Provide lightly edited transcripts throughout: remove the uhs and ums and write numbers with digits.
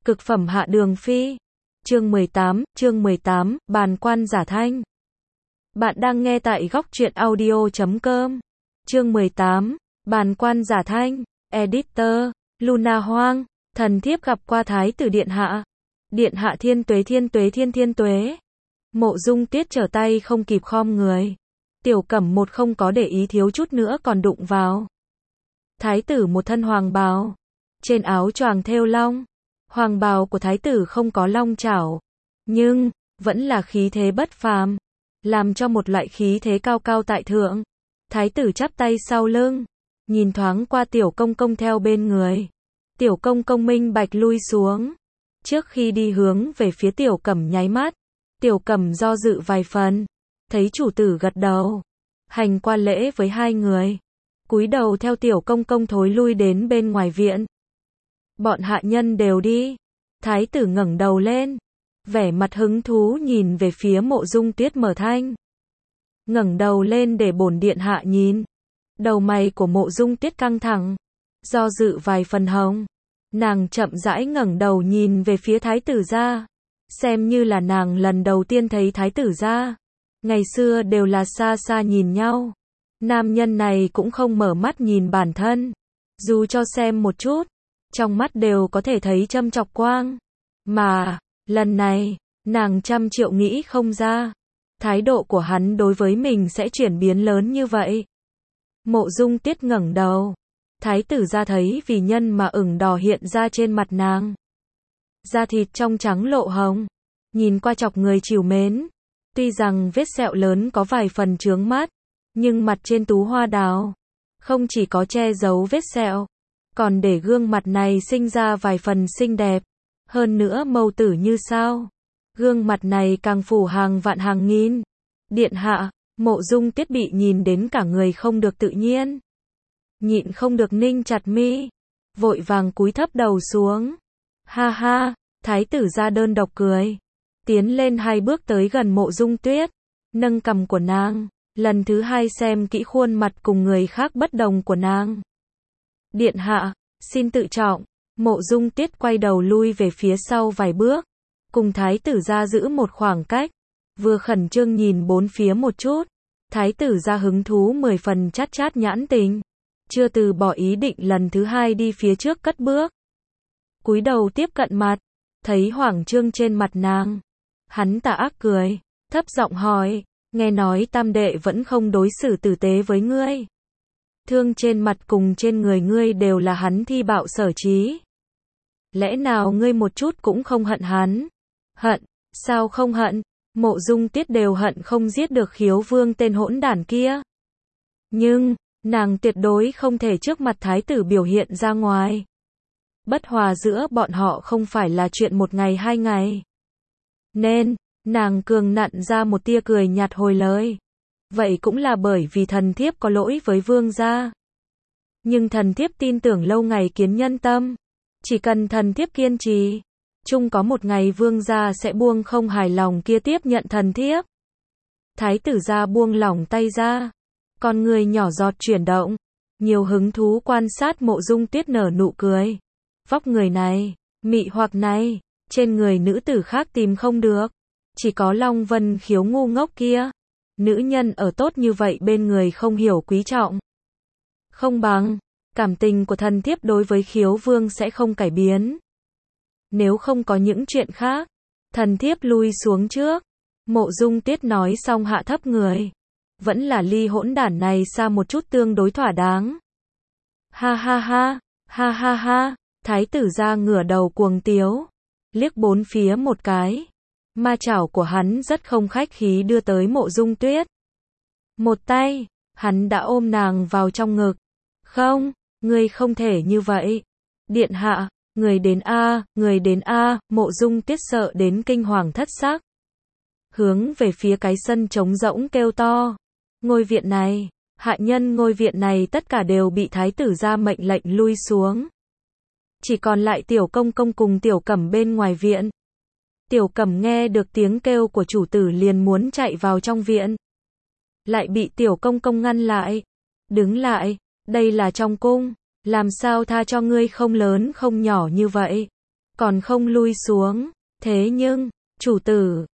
Cực phẩm hạ đường phi. Chương 18, bàn quan giả thanh. Bạn đang nghe tại góc truyện audio.com. Chương 18, bàn quan giả thanh. Editor, Luna Hoang. Thần thiếp gặp qua thái tử điện hạ. Điện hạ thiên tuế thiên tuế. Mộ Dung Tuyết trở tay không kịp khom người. Tiểu Cẩm một không có để ý thiếu chút nữa còn đụng vào. Thái tử một thân hoàng bào. Trên áo choàng thêu long. Hoàng bào của thái tử không có long chảo, nhưng vẫn là khí thế bất phàm, làm cho một loại khí thế cao cao tại thượng. Thái tử chắp tay sau lưng, nhìn thoáng qua tiểu công công theo bên người. Tiểu công công minh bạch lui xuống. Trước khi đi hướng về phía Tiểu Cẩm nháy mắt, Tiểu Cẩm do dự vài phần, thấy chủ tử gật đầu, hành qua lễ với hai người, cúi đầu theo tiểu công công thối lui đến bên ngoài viện. Bọn hạ nhân đều đi. Thái tử ngẩng đầu lên, vẻ mặt hứng thú nhìn về phía Mộ Dung Tuyết mở thanh. Ngẩng đầu lên để bổn điện hạ nhìn. Đầu mày của Mộ Dung Tuyết căng thẳng, do dự vài phần hồng. Nàng chậm rãi ngẩng đầu nhìn về phía thái tử gia, xem như là nàng lần đầu tiên thấy thái tử gia. Ngày xưa đều là xa xa nhìn nhau. Nam nhân này cũng không mở mắt nhìn bản thân, dù cho xem một chút, trong mắt đều có thể thấy châm chọc quang. Mà, lần này, nàng trăm triệu nghĩ không ra, thái độ của hắn đối với mình sẽ chuyển biến lớn như vậy. Mộ Dung Tuyết ngẩng đầu, thái tử ra thấy vì nhân mà ửng đỏ hiện ra trên mặt nàng. Da thịt trong trắng lộ hồng, nhìn qua chọc người trìu mến. Tuy rằng vết sẹo lớn có vài phần chướng mắt, nhưng mặt trên tú hoa đào không chỉ có che giấu vết sẹo, còn để gương mặt này sinh ra vài phần xinh đẹp. Hơn nữa mâu tử như sao. Gương mặt này càng phủ hàng vạn hàng nghìn. Điện hạ, Mộ Dung Tuyết bị nhìn đến cả người không được tự nhiên. Nhịn không được ninh chặt mi. Vội vàng cúi thấp đầu xuống. Ha ha, thái tử ra đơn độc cười. Tiến lên hai bước tới gần Mộ Dung Tuyết. Nâng cằm của nàng. Lần thứ hai xem kỹ khuôn mặt cùng người khác bất đồng của nàng. Điện hạ, xin tự trọng. Mộ Dung Tuyết quay đầu lui về phía sau vài bước, cùng thái tử ra giữ một khoảng cách, vừa khẩn trương nhìn bốn phía một chút. Thái tử ra hứng thú 10 phần chát chát nhãn tình, chưa từ bỏ ý định lần thứ hai đi phía trước cất bước. Cúi đầu tiếp cận mặt, thấy hoảng trương trên mặt nàng. Hắn tà ác cười, thấp giọng hỏi, nghe nói tam đệ vẫn không đối xử tử tế với ngươi. Thương trên mặt cùng trên người ngươi đều là hắn thi bạo sở trí. Lẽ nào ngươi một chút cũng không hận hắn? Hận, sao không hận? Mộ Dung Tuyết đều hận không giết được Khiếu Vương tên hỗn đản kia. Nhưng, nàng tuyệt đối không thể trước mặt thái tử biểu hiện ra ngoài. Bất hòa giữa bọn họ không phải là chuyện một ngày hai ngày. Nên, nàng cường nặn ra một tia cười nhạt hồi lời. Vậy cũng là bởi vì thần thiếp có lỗi với vương gia. Nhưng thần thiếp tin tưởng lâu ngày kiến nhân tâm. Chỉ cần thần thiếp kiên trì, chung có một ngày vương gia sẽ buông không hài lòng kia tiếp nhận thần thiếp. Thái tử gia buông lỏng tay ra, con người nhỏ giọt chuyển động, nhiều hứng thú quan sát Mộ Dung Tuyết nở nụ cười. Vóc người này, mị hoặc này, trên người nữ tử khác tìm không được, chỉ có Long Vân Khiếu ngu ngốc kia. Nữ nhân ở tốt như vậy bên người không hiểu quý trọng. Không bằng, cảm tình của thần thiếp đối với Khiếu Vương sẽ không cải biến. Nếu không có những chuyện khác, thần thiếp lui xuống trước. Mộ Dung Tuyết nói xong hạ thấp người. Vẫn là ly hỗn đản này xa một chút tương đối thỏa đáng. Ha ha ha, ha ha ha, thái tử ra ngửa đầu cuồng tiếu. Liếc bốn phía một cái. Ma chảo của hắn rất không khách khí đưa tới Mộ Dung Tuyết. Một tay, hắn đã ôm nàng vào trong ngực. Không, ngươi không thể như vậy. Điện hạ, người đến a, người đến a, Mộ Dung Tuyết sợ đến kinh hoàng thất sắc. Hướng về phía cái sân trống rỗng kêu to. Ngôi viện này, hạ nhân ngôi viện này tất cả đều bị thái tử ra mệnh lệnh lui xuống. Chỉ còn lại tiểu công công cùng Tiểu Cẩm bên ngoài viện. Tiểu Cẩm nghe được tiếng kêu của chủ tử liền muốn chạy vào trong viện. Lại bị tiểu công công ngăn lại. Đứng lại, đây là trong cung, làm sao tha cho ngươi không lớn không nhỏ như vậy. còn không lui xuống. Thế nhưng, chủ tử,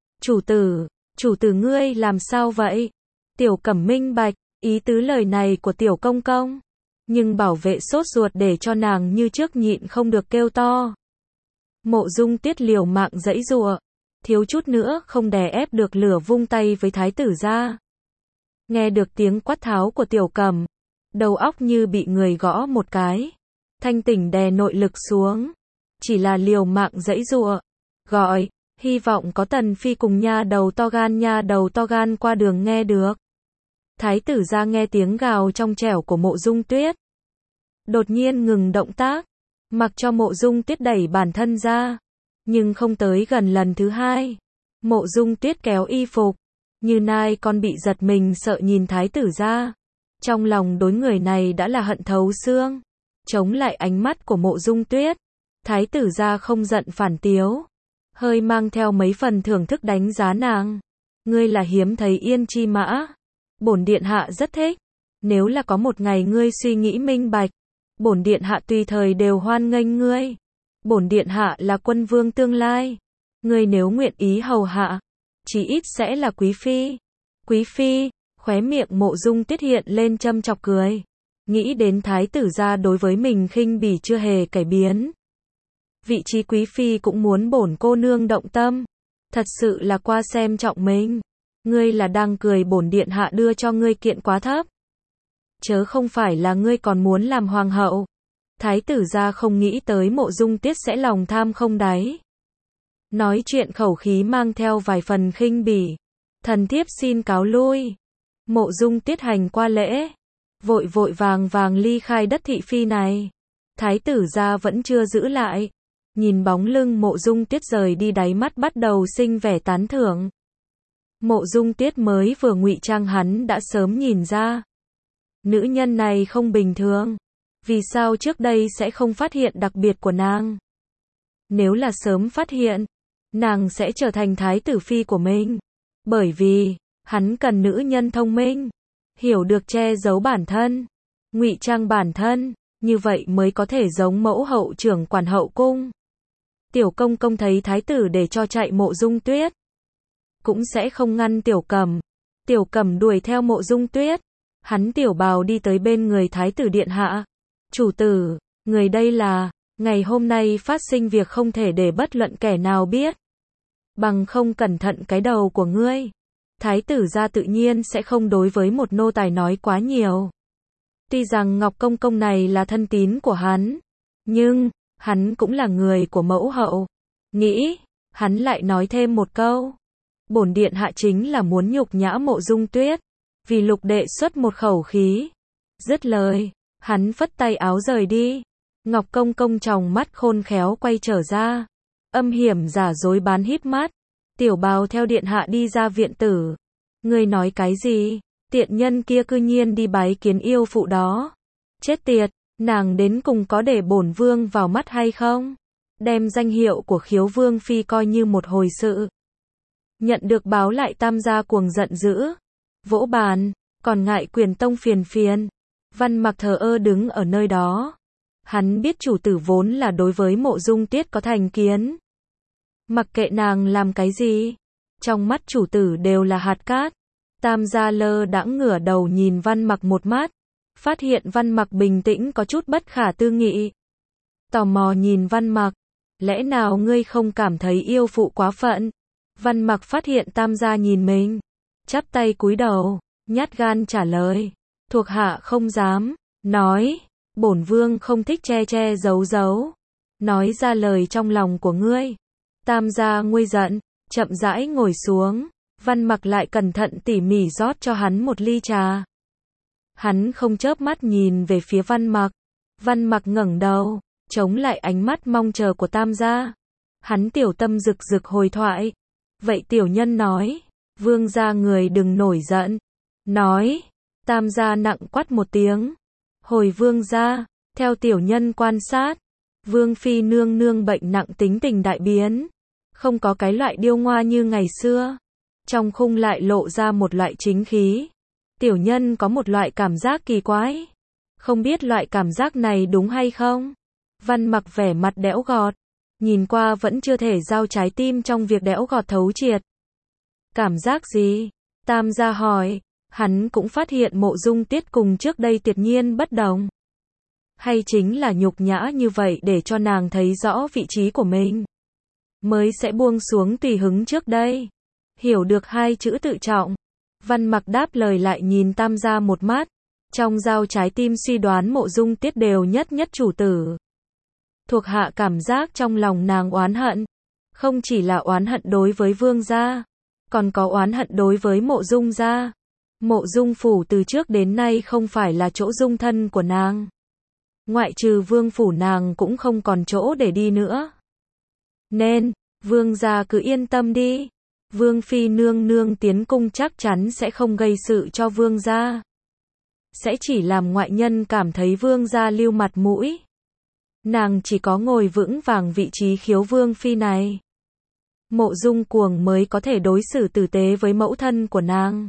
chủ tử ngươi làm sao vậy? Tiểu Cẩm minh bạch, ý tứ lời này của tiểu công công. Nhưng bảo vệ sốt ruột để cho nàng như trước nhịn không được kêu to. Mộ Dung Tiết liều mạng giãy giụa, thiếu chút nữa không đè ép được lửa vung tay với thái tử gia. Nghe được tiếng quát tháo của Tiểu Cẩm, đầu óc như bị người gõ một cái. Thanh tỉnh đè nội lực xuống, chỉ là liều mạng giãy giụa, gọi, hy vọng có Tần Phi cùng nha đầu to gan qua đường nghe được. Thái tử gia nghe tiếng gào trong trẻo của Mộ Dung Tuyết, đột nhiên ngừng động tác, mặc cho Mộ Dung Tuyết đẩy bản thân ra, nhưng không tới gần lần thứ hai. Mộ Dung Tuyết kéo y phục, như nai con bị giật mình sợ nhìn thái tử gia. Trong lòng đối người này đã là hận thấu xương. Chống lại ánh mắt của Mộ Dung Tuyết, thái tử gia không giận phản tiếu, hơi mang theo mấy phần thưởng thức đánh giá nàng. Ngươi là hiếm thấy yên chi mã, bổn điện hạ rất thích. Nếu là có một ngày ngươi suy nghĩ minh bạch, bổn điện hạ tùy thời đều hoan nghênh ngươi. Bổn điện hạ là quân vương tương lai, ngươi nếu nguyện ý hầu hạ, chí ít sẽ là quý phi. Quý phi, khóe miệng Mộ Dung Tuyết hiện lên châm chọc cười. Nghĩ đến thái tử gia đối với mình khinh bỉ chưa hề cải biến. Vị trí quý phi cũng muốn bổn cô nương động tâm. Thật sự là qua xem trọng mình. Ngươi là đang cười bổn điện hạ đưa cho ngươi kiện quá thấp. Chớ không phải là ngươi còn muốn làm hoàng hậu. Thái tử gia không nghĩ tới Mộ Dung Tuyết sẽ lòng tham không đáy. Nói chuyện khẩu khí mang theo vài phần khinh bỉ. Thần thiếp xin cáo lui. Mộ Dung Tuyết hành qua lễ, vội vội vàng ly khai đất thị phi này. Thái tử gia vẫn chưa giữ lại. Nhìn bóng lưng Mộ Dung Tuyết rời đi, đáy mắt bắt đầu sinh vẻ tán thưởng. Mộ Dung Tuyết mới vừa ngụy trang hắn đã sớm nhìn ra. Nữ nhân này không bình thường. Vì sao trước đây sẽ không phát hiện đặc biệt của nàng? Nếu là sớm phát hiện, nàng sẽ trở thành thái tử phi của mình. Bởi vì, hắn cần nữ nhân thông minh, hiểu được che giấu bản thân, ngụy trang bản thân, như vậy mới có thể giống mẫu hậu trưởng quản hậu cung. Tiểu công công thấy thái tử để cho chạy Mộ Dung Tuyết, cũng sẽ không ngăn Tiểu Cẩm. Tiểu Cẩm đuổi theo Mộ Dung Tuyết, hắn tiểu bào đi tới bên người thái tử điện hạ. Chủ tử, người đây là, ngày hôm nay phát sinh việc không thể để bất luận kẻ nào biết. Bằng không cẩn thận cái đầu của ngươi. Thái tử gia tự nhiên sẽ không đối với một nô tài nói quá nhiều. Tuy rằng Ngọc Công Công này là thân tín của hắn, nhưng, hắn cũng là người của mẫu hậu. Nghĩ, hắn lại nói thêm một câu. Bổn điện hạ chính là muốn nhục nhã Mộ Dung Tuyết, vì Lục đệ xuất một khẩu khí. Dứt lời, hắn phất tay áo rời đi. Ngọc Công Công tròng mắt khôn khéo quay trở ra, âm hiểm giả dối bán híp mắt. Tiểu bào theo điện hạ đi ra viện tử. Ngươi nói cái gì? Tiện nhân kia cư nhiên đi bái kiến yêu phụ đó. Chết tiệt, nàng đến cùng có để bổn vương vào mắt hay không? Đem danh hiệu của Khiếu Vương phi coi như một hồi sự. Nhận được báo lại Tam gia cuồng giận dữ, vỗ bàn, còn ngại Quyền Tông phiền. Văn Mặc thờ ơ đứng ở nơi đó. Hắn biết chủ tử vốn là đối với Mộ Dung Tuyết có thành kiến. Mặc kệ nàng làm cái gì, trong mắt chủ tử đều là hạt cát. Tam gia lơ đãng ngửa đầu nhìn Văn Mặc một mắt, phát hiện Văn Mặc bình tĩnh có chút bất khả tư nghị. Tò mò nhìn Văn Mặc, lẽ nào ngươi không cảm thấy yêu phụ quá phận? Văn Mặc phát hiện Tam gia nhìn mình, chắp tay cúi đầu, nhát gan trả lời, thuộc hạ không dám. Nói, bổn vương không thích che giấu. Nói ra lời trong lòng của ngươi. Tam gia nguôi giận, chậm rãi ngồi xuống. Văn Mặc lại cẩn thận tỉ mỉ rót cho hắn một ly trà. Hắn không chớp mắt nhìn về phía Văn Mặc. Văn Mặc ngẩng đầu, chống lại ánh mắt mong chờ của Tam gia. Hắn tiểu tâm rực rực hồi thoại. Vậy tiểu nhân nói, vương gia người đừng nổi giận. Nói, Tam gia nặng quát một tiếng. Hồi vương gia, theo tiểu nhân quan sát, vương phi nương nương bệnh nặng, tính tình đại biến, không có cái loại điêu ngoa như ngày xưa. Trong khung lại lộ ra một loại chính khí. Tiểu nhân có một loại cảm giác kỳ quái. Không biết loại cảm giác này đúng hay không? Văn Mặc vẻ mặt đẽo gọt, nhìn qua vẫn chưa thể giao trái tim trong việc đẽo gọt thấu triệt. Cảm giác gì? Tam gia hỏi, hắn cũng phát hiện Mộ Dung Tiết cùng trước đây tuyệt nhiên bất đồng. Hay chính là nhục nhã như vậy để cho nàng thấy rõ vị trí của mình, mới sẽ buông xuống tùy hứng trước đây. Hiểu được hai chữ tự trọng, Văn Mặc đáp lời lại nhìn Tam gia một mắt, trong giao trái tim suy đoán Mộ Dung Tiết đều nhất nhất chủ tử. Thuộc hạ cảm giác trong lòng nàng oán hận, không chỉ là oán hận đối với Vương gia, còn có oán hận đối với Mộ Dung gia. Mộ Dung phủ từ trước đến nay không phải là chỗ dung thân của nàng. Ngoại trừ Vương phủ nàng cũng không còn chỗ để đi nữa. Nên, Vương gia cứ yên tâm đi. Vương phi nương nương tiến cung chắc chắn sẽ không gây sự cho Vương gia. Sẽ chỉ làm ngoại nhân cảm thấy Vương gia lưu mặt mũi. Nàng chỉ có ngồi vững vàng vị trí khiếu Vương phi này, Mộ Dung Cuồng mới có thể đối xử tử tế với mẫu thân của nàng.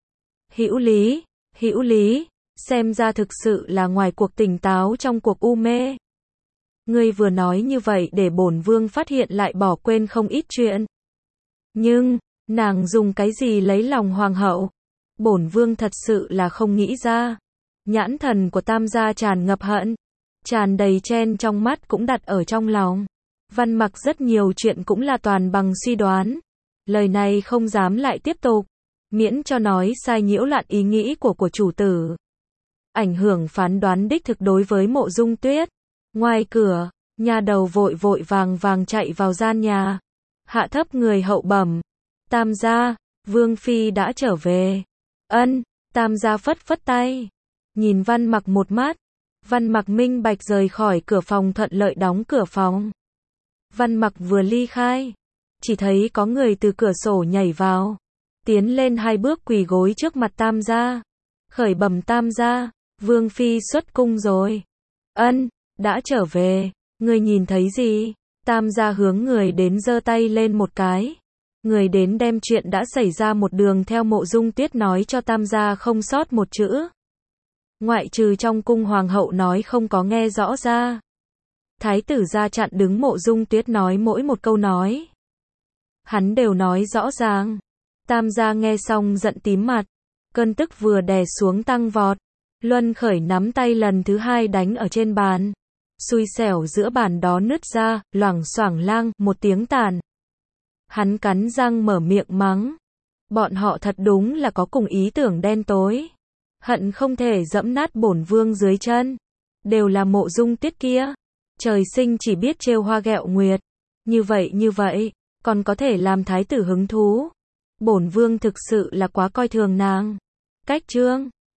Hữu lý, xem ra thực sự là ngoài cuộc tỉnh táo trong cuộc u mê. Ngươi vừa nói như vậy để bổn vương phát hiện lại bỏ quên không ít chuyện. Nhưng, nàng dùng cái gì lấy lòng hoàng hậu? Bổn vương thật sự là không nghĩ ra. Nhãn thần của Tam gia tràn ngập hận, tràn đầy chen trong mắt cũng đặt ở trong lòng. Văn Mặc rất nhiều chuyện cũng là toàn bằng suy đoán. Lời này không dám lại tiếp tục, miễn cho nói sai nhiễu loạn ý nghĩ của chủ tử. Ảnh hưởng phán đoán đích thực đối với Mộ Dung Tuyết. Ngoài cửa, nha đầu vội vội vàng vàng chạy vào gian nhà, hạ thấp người hậu bẩm, Tam gia, Vương phi đã trở về. Ân, Tam gia phất phất tay, nhìn Văn Mặc một mắt. Văn Mặc minh bạch rời khỏi cửa phòng, thuận lợi đóng cửa phòng. Văn Mặc vừa ly khai, chỉ thấy có người từ cửa sổ nhảy vào, tiến lên 2 bước quỳ gối trước mặt Tam gia, khởi bẩm Tam gia, Vương phi xuất cung rồi. Ân, đã trở về. Người nhìn thấy gì? Tam gia hướng người đến giơ tay lên một cái. Người đến đem chuyện đã xảy ra một đường theo Mộ Dung Tuyết nói cho Tam gia không sót một chữ. Ngoại trừ trong cung hoàng hậu nói không có nghe rõ ra. Thái tử ra chặn đứng Mộ Dung Tuyết nói mỗi một câu nói, hắn đều nói rõ ràng. Tam gia nghe xong giận tím mặt, cơn tức vừa đè xuống tăng vọt. Luân khởi nắm tay lần thứ 2 đánh ở trên bàn. Xui xẻo giữa bàn đó nứt ra, loảng xoảng lang, một tiếng tàn. Hắn cắn răng mở miệng mắng. Bọn họ thật đúng là có cùng ý tưởng đen tối. Hận không thể dẫm nát bổn vương dưới chân. Đều là Mộ Dung Tuyết kia. Trời sinh chỉ biết trêu hoa ghẹo nguyệt. Như vậy, còn có thể làm thái tử hứng thú. Bổn vương thực sự là quá coi thường nàng. Cách chương